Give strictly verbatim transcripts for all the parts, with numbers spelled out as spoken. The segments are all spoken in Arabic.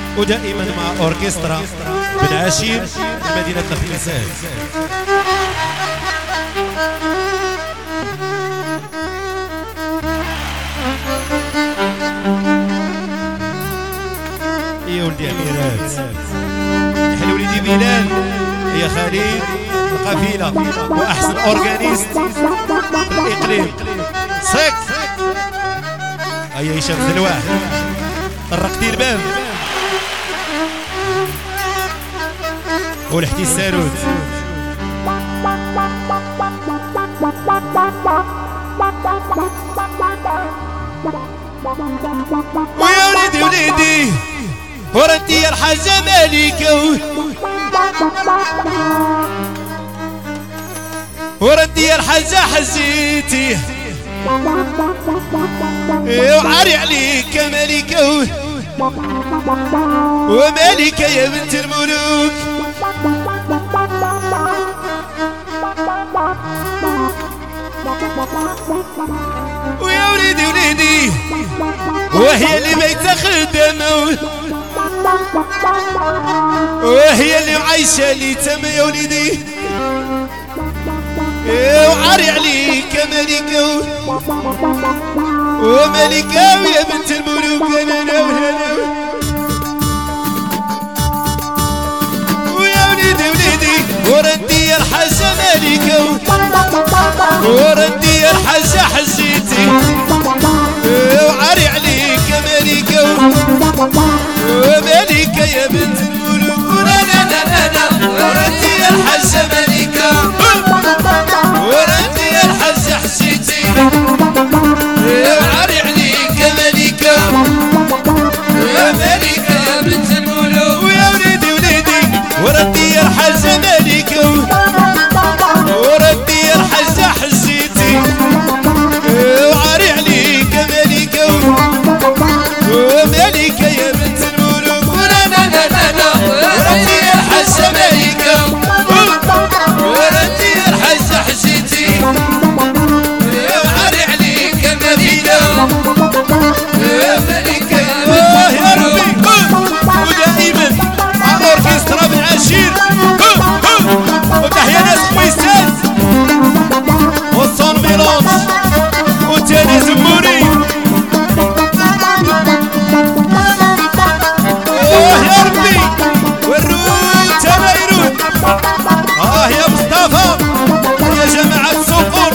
ودائما مع أوركسترا بن عاشير مدينة الخميسات. يا ولدي أميرات يا ولدي بلال يا خالد القفيلة وأحسن أورغانيست في الإقليم صيك. هيا هشام زلواه طرقتي الباب ولحتي الساروت ويا وليدي وليدي ورنتي الحاجة مالكة ورنتي الحاجة حزيتي وعاري عليك مالكة ومالكة يا بنت الملوك. ويا وليدي وليدي وهي اللي بيت خدمة وهي اللي عايشة لي تم يا وليدي وعاري عليك ملكة وملكة ويا بنت الملوك. ويا وليدي وليدي ورندي الحاجة ملكة ورندي الحاجة حزيتي وعاري عليك ملكة وملكة يا بنت الملوك. لا لا لا لا ورندي الحاجة ملكة ورندي الحاجة حزيتي وعاري عليك ملكة وملكة يا بنت الملوك. ويا وليدي وليدي وردي الحاجة ملكة وردي الحاجة حزيتي وعاري عليك ملكة وملكة يا بنت الملوك. لا لا لا لا لا وردي الحاجة ملكة وردي الحاجة حزيتي وعاري عليك ملكة وملكة يا بنت الملوك. ودائما مع أوركسترا بن عاشير وتحيا ناس خميسات والصون ميلونج وتاني زموري. اوه يا ربي والرود تبا يرود. اه يا مصطفى يا جماعة الصقور.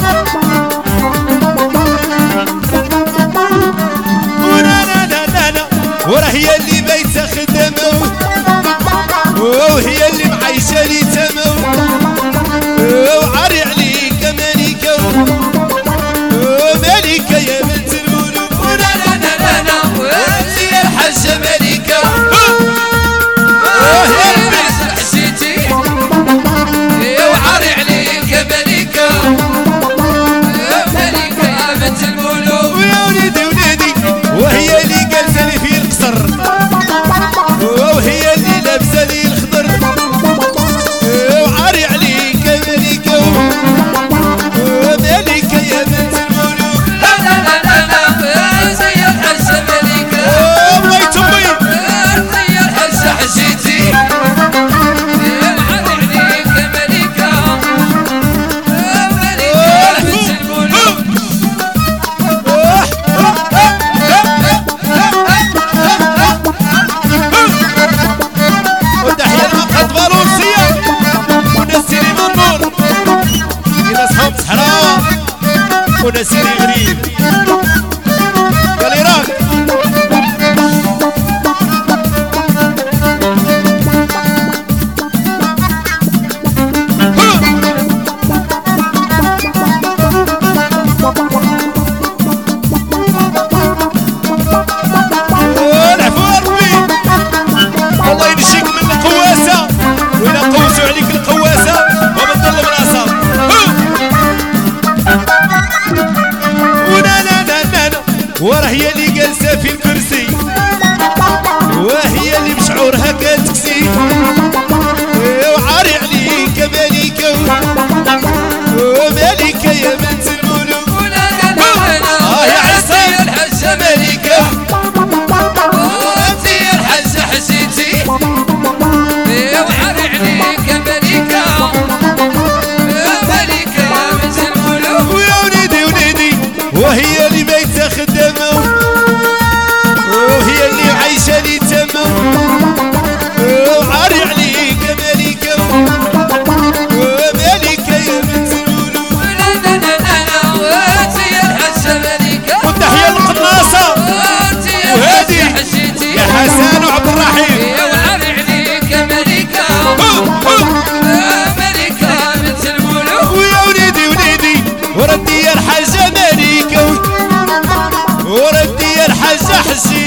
ولا لا لا لا لا ورا هي اللي بيت خدمة وهي اللي معيشة لي تمو وعاري عليك ملكة وملكة يا بنت الملوك. لا لا لا لا لا وانتي الحاجة ملكة وهي البنت حسيتي وعاري عليك ملكة وملكة يا بنت الملوك. ويا وليدي وليدي وهي اللي جالسة لي في القصر وهي اللي لابسة لي الخضر وعاري عليك ملكة وملكة يا بنت الملوك. لا لا لا لا لا زي الحاجة ملكة الله يتمي زي الحاجة حجيتي وعاري عليك ملكة وملكة يا بنت الملوك. وتحيا المقهى فالونسيا وناس سيري منور إلى صحاب صحراء وناس سيري غريب كاليراك. والعفو ربي والله ينجيك من القواسة وإلا قوسوا عليك القواسة ومن ظل براسها.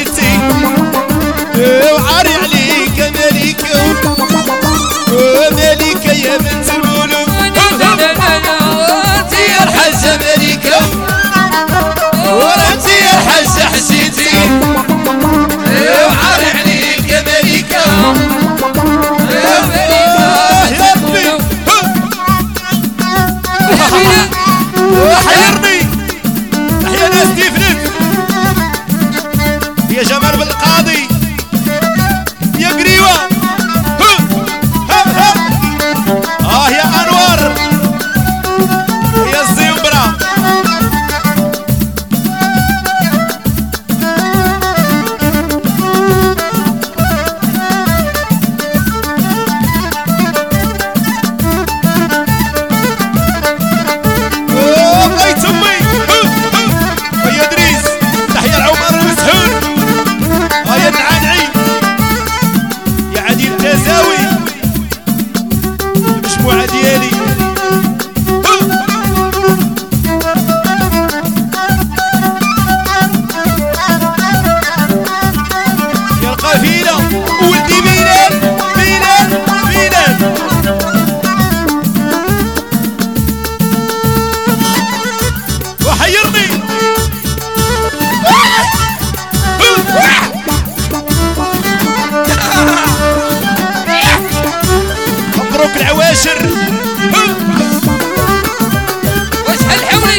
حسيتي وعاري عليك مليكة مليكة يا بنت الملوك انتي يا الحجة مليكة وانتي يا الحجة حسيتي وعاري عليك يا مليكة يا ربي حيرني تحيا ناس ديفنت يا جمال بالقاضي يا قريوة اه يا انور يا الزيمبرة الله يتمي يا دريس تحيا العمر المسحور اه يا العنعي يا عديل الجزاوي المجموعة ديالي يا القافلة ولدي ميلان ميلان ميلان وحيرني مبروك العواشر وجه الحوري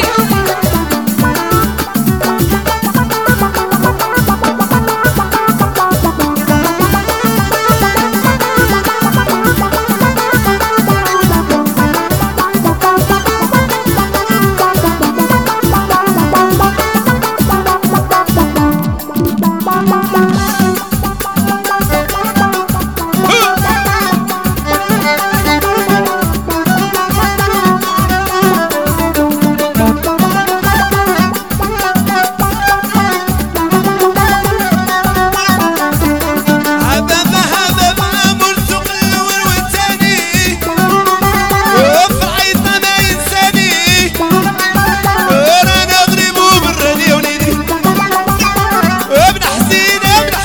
ابن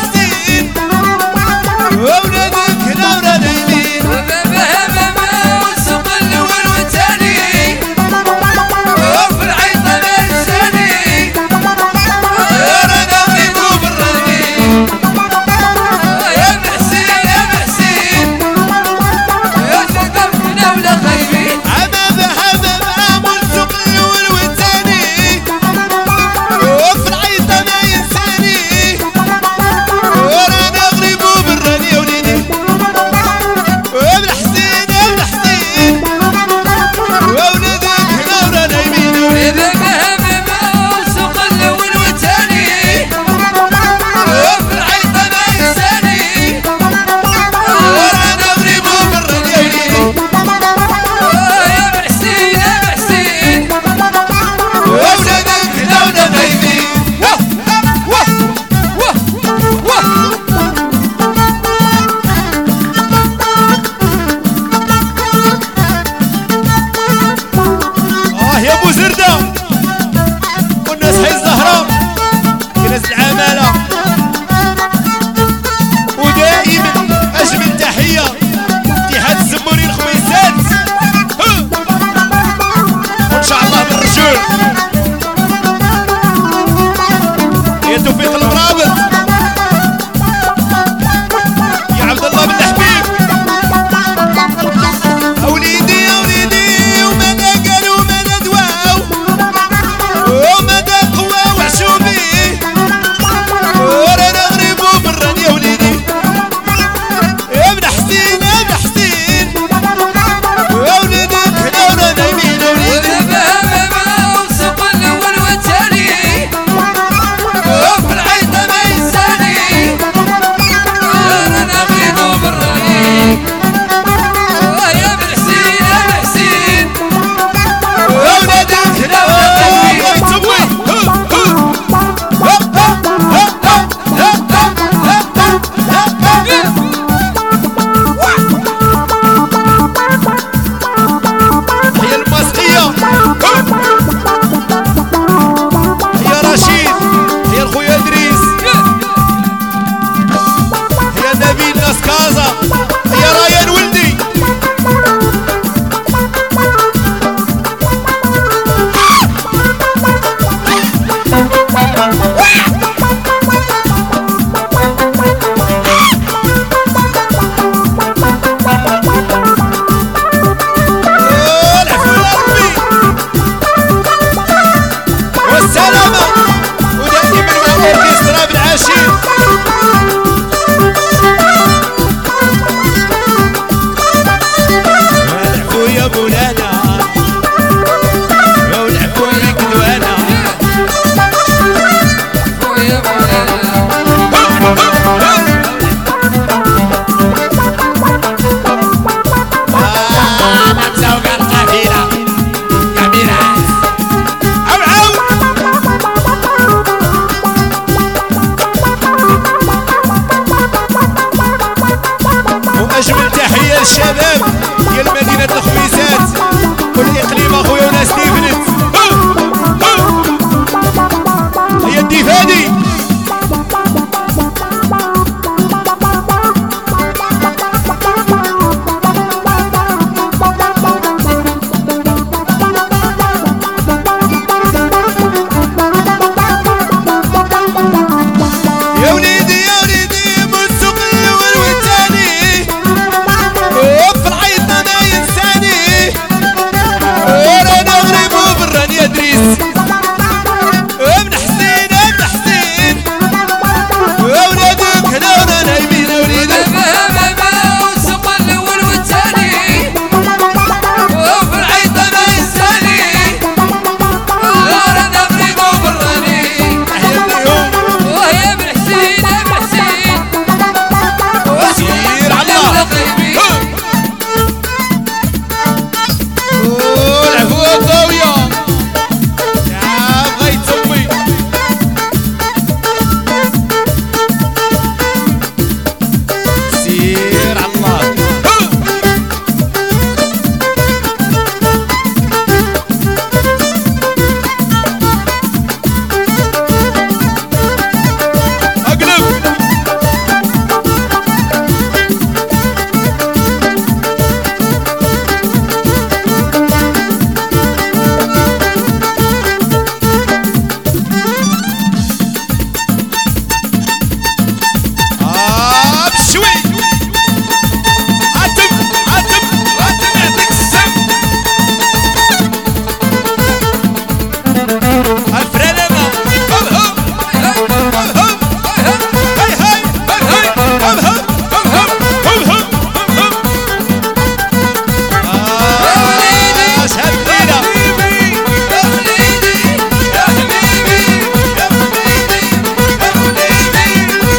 الشباب ديال مدينة الخميسات والإقليم أخويا وناس ديفنت. هيا الديفادي يا وليدي يا وليدي بالسوق الأول والثاني وفي العيط أنا إنساني ورانا غريب وبراني يا دريس ابن حسين ابن حسين وولادك هنا ورانا نايمين يا وليدي. والسوق الاول والثاني وفي العيط انا انساني رانا غريب وبراني تحية ليهم وهي ابن حسين ابن حسين سير على الله والعفو الضاوية يا بغيت امي سير على الله اقلب آه بشوي عتب عتب عتب يعطيك السم الفرانة هب هب هب هب هاي هاي هب هب هب هب هب هب هب هب آه شهد لينا يا وليدي يا حبيبي يا وليدي يا وليدي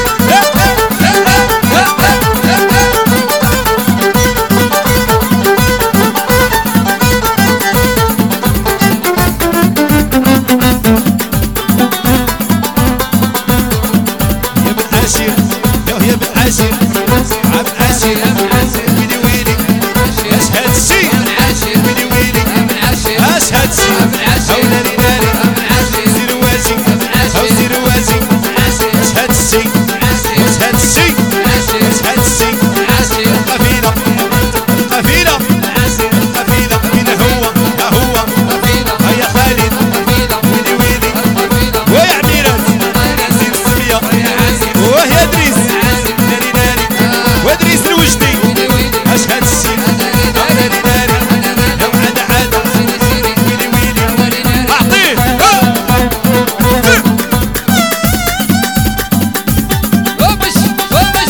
يا بن عاشر يا يا بن عاشر عبد عاشر ويلي ويلي اش هاد الشي ويلي ويلي اش هاد الشي او ناري ناري سير وازي او سير وازي اش هاد الشي واش هاد الشي واش هاد الشي القفيلة القفيلة القفيلة فين هو ها هو هيا خالد ويلي ويلي ويا عميرات سير السمية وهي دريس ناري ناري ودريس الوجدي اش هاد الشي او ناري ناري لو عاد عاد ويلي ويلي اعطيه وبش وبش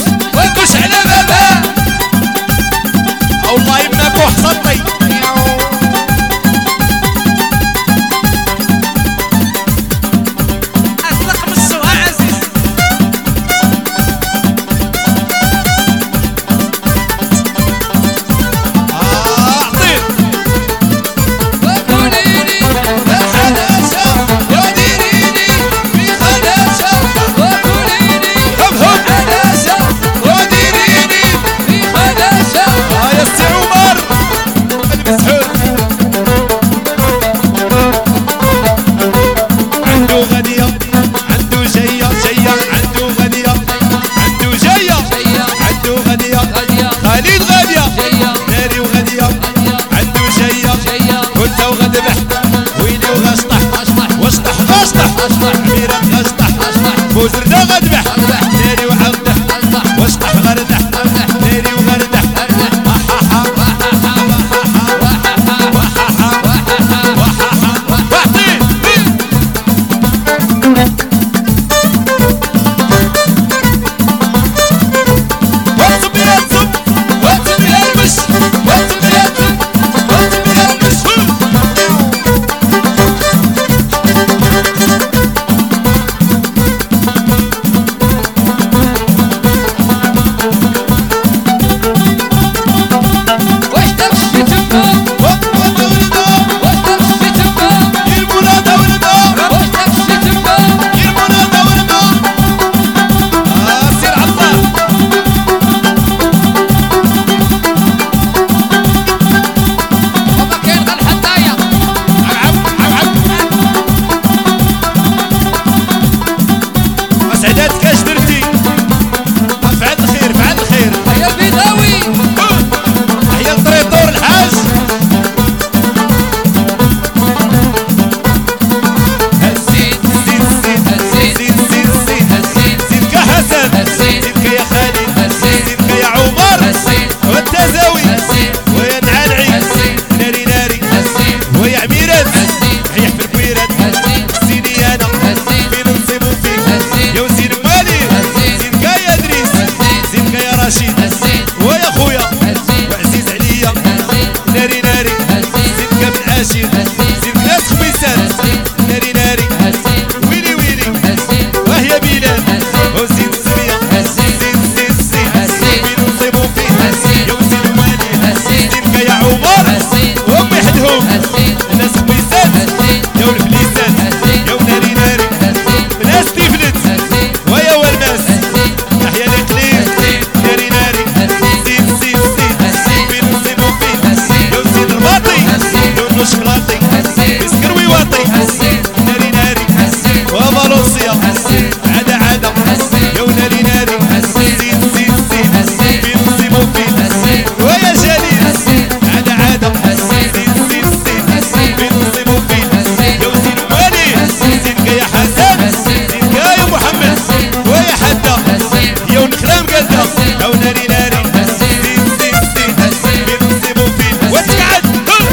كذا او ناري ناري زين زين زين بين نصيبو فين وتقعد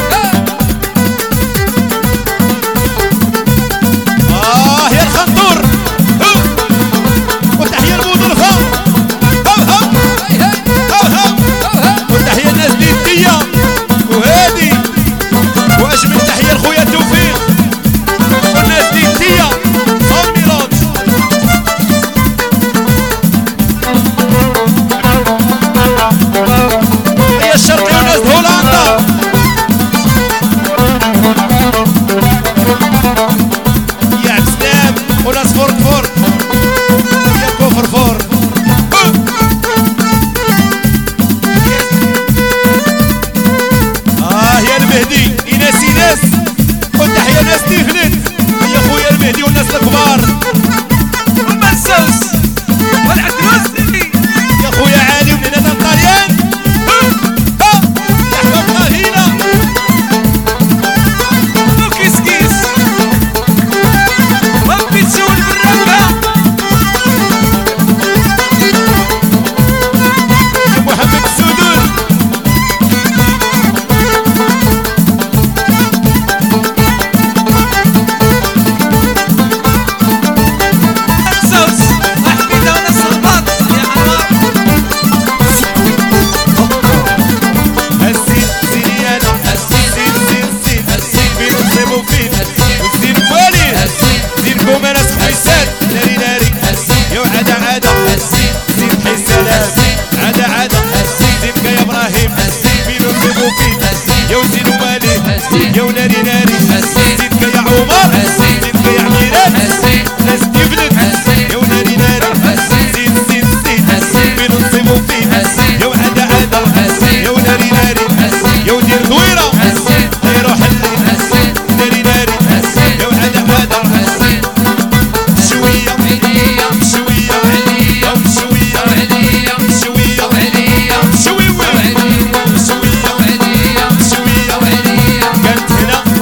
اه يا الخنطور وتحية الموظفة هو هو هو هو وتحية الناس دي الدية وهادي واجمل تحية لخويا توفيق والناس دي الدية صار ميلاد هي الشرقي وناس هولندا يا عبسلام وناس فورك فورك يا كفر فور اه يا المهدي ايناس ايناس وتحية ناس تيفلت يا خويا المهدي والناس الكبار والمنسوس والعدروسي يا خويا علي ولينا الطليان يا حبابنا هنا وكيس كيس وبيتسول بالرقة يا محمد السودون منسوس وحميدة وناس الباط يا حرام الزين زيني انا الزين زين زين زين الزين فين نصيبو فين الزين والزين موالي الزين زينكم انا حسان ناري ناري الزين يا عدا عدا الزين زين حسان عدا عدا زينك يا ابراهيم فين نصيبو فين يا وزين موالي يا ناري ناري زينك يا عمر زينك يا عميرات ناس تفلت يا ناري ناري زين زين زين فين نصيبو فين يا عدا عدا يا ناري ناري يا ودير ذويره يا روح الليل ناري ناري يا عدا عدا شويه شويه أو شويه شويه شويه شويه كانت هنا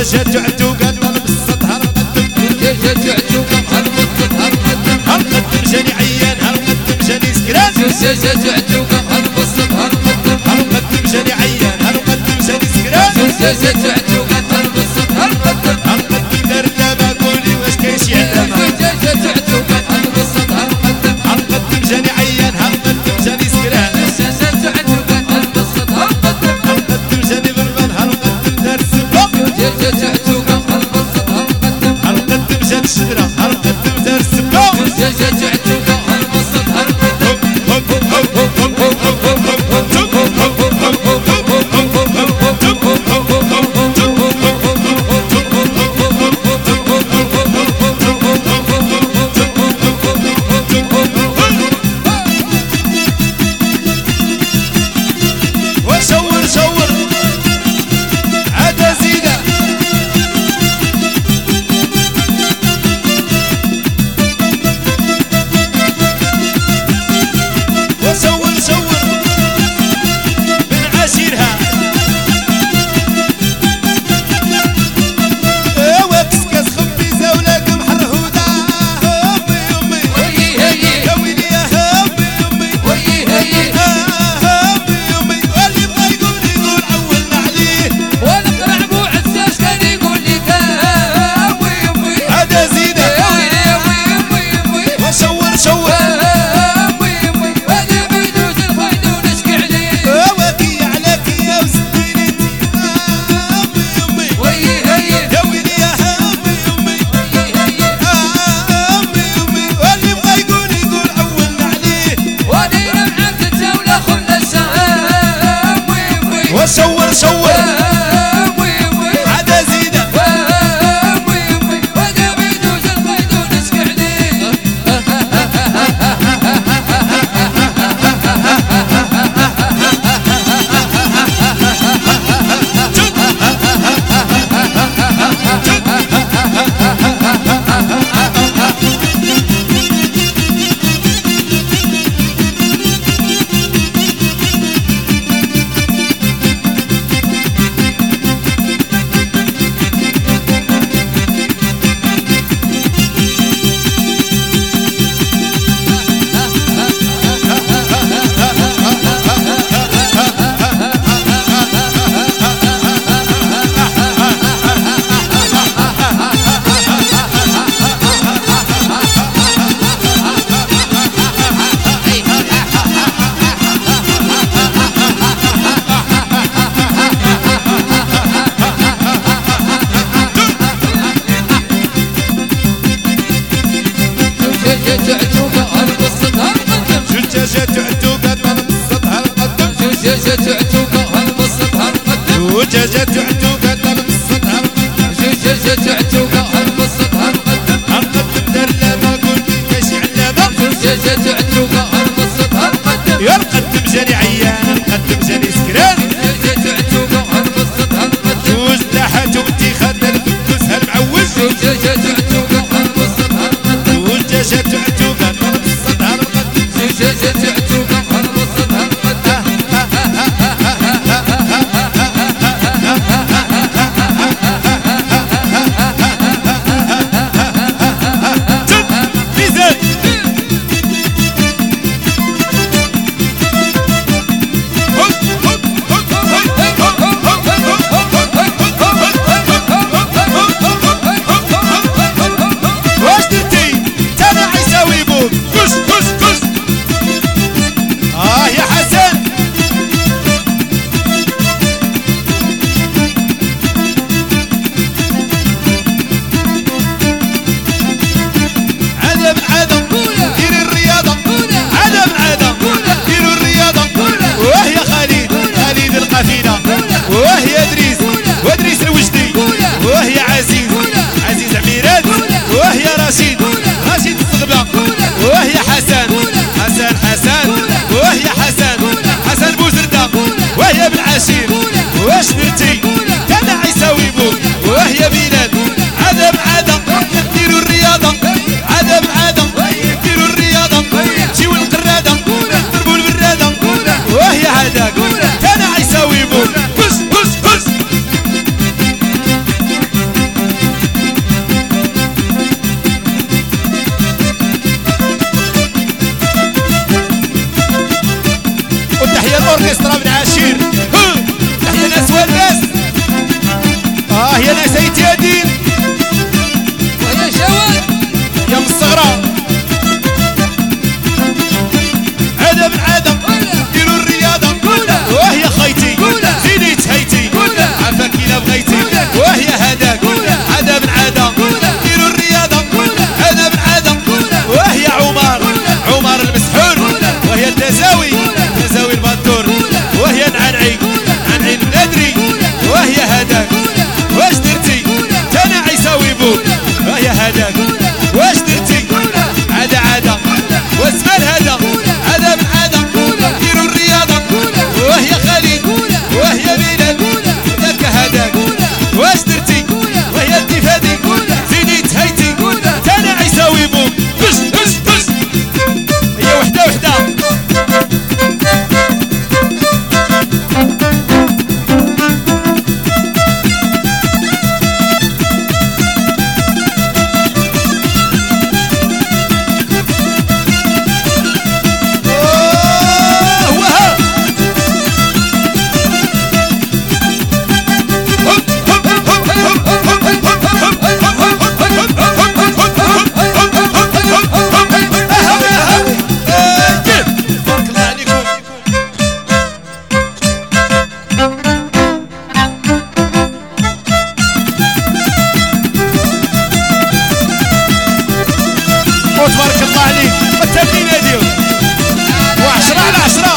زوجاجات عتوقة طلب السطح هنقدم زوجاجات عتوقة هنبسط هنقدم هنقدم جاني عيان هنقدم جاني سكران زوجاجات عتوقة هنبسط هنقدم هنقدم جاني عيان هنقدم جاني سكران زوجاجات عتوقة هنبسط هنقدم هنقدم درنا قولي واش كايشي علامة زوجاجات عتوقة هنبسط هنقدم هنقدم جاني عيان هنقدم جاني سكران زوجاجات عتوقة هنبسط هنقدم هنقدم جاني بربان هنقدم دار السبا زوجاجات عتوقة هنبسط هنقدم هنقدم جات الشجرة هنقدم دار السبا زوجاجات عتوقة هنبسط هنقدم هوب هوب هوب هوب هوب وشور شور عاد زينة وشور شور من عاشرها وكسكس خبيزة ولاكم حرهودة هوبي يمي وي هي يا ويلي يا هوبي يمي وي هي هوبي يمي واللي بغا يقول يقول عولنا عليه ونقرع بو عزاز كان يقول لي تا وي وي هذا زينة يا ويلي يا وي وي وي وشور شور وي وي هذا بيدوز الخيط ونسكي عليه واكي عليك يا وستيني هوبي يمي وي هي يا ويلي يا هوبي يمي وي هي هوبي يمي واللي بغا يقول يقول عولنا عليه ولينا معاك الجولة خلنا السهام وي وي وشور شور وي وي عدا زينة وي وي هذا بيدوز الخيط ونسكي عليه زوجاجات عتوقة هنبسط هنقدم زجاجات عتوقة طلب السطح هنقدم زوجاجات عتوقة هنبسط هنقدم زجاجات عتوقة طلب السطح هنقدم زوجاجات عتوقة هنبسط هنقدم هنقدم دار لما قلبي كايشي علامة زوجاجات عتوقة هنبسط هنقدم يا نقدم جاني عيان نقدم جاني سكران زوجاجات عتوقة هنبسط هنقدم جوج لاحات وانتي خادة الفلوس هالمعوج زوجاجات عتوقة هنبسط هنقدم زجاجات عتوقة طلب السطح هنقدم زوجاجات عتوقة هنبسط هنقدم هيت يا دين ويا شوال يا مصغرة عادة من عادة ديروا الرياضة وهي خيتي زيني تهيتي عفاك إلا بغيتي وهي هداك عادة من عادة ديروا الرياضة عادة من عادة وهي عمر عمر المسحور وهي التزاوي تزاوي المنطور وهي نعنعي نعنعي النادري وهي هداك واش درتي تانا عيساوي بوك وهي هداك واش درتي عادة عادة واسمال هذا عادة من عادة ديروا الرياضة وهي خالد وهي بلال ذاك هداك واش درتي وهي التفادي زيني تهيتي تانا عيساوي بوك بس بس بس هي وحدة وحدة تبارك الله عليك التمرين هذيو وعشرة على عشرة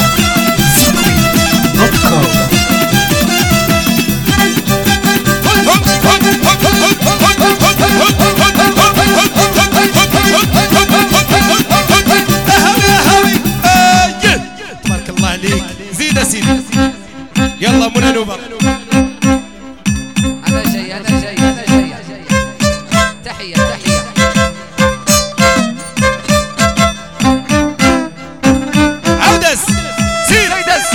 تبارك الله عليك زيد سيدي يلا منى نوبة انا جاي انا جاي انا جاي تحية تحية عودس سير سيدس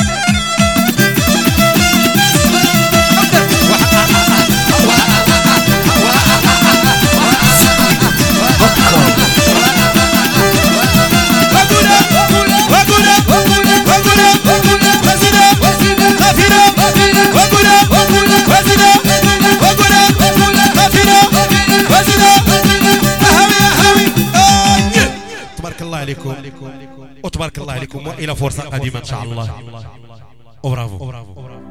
تبارك الله عليكم وتبارك الله عليكم والى فرصه قادمه ان شاء الله وبرافو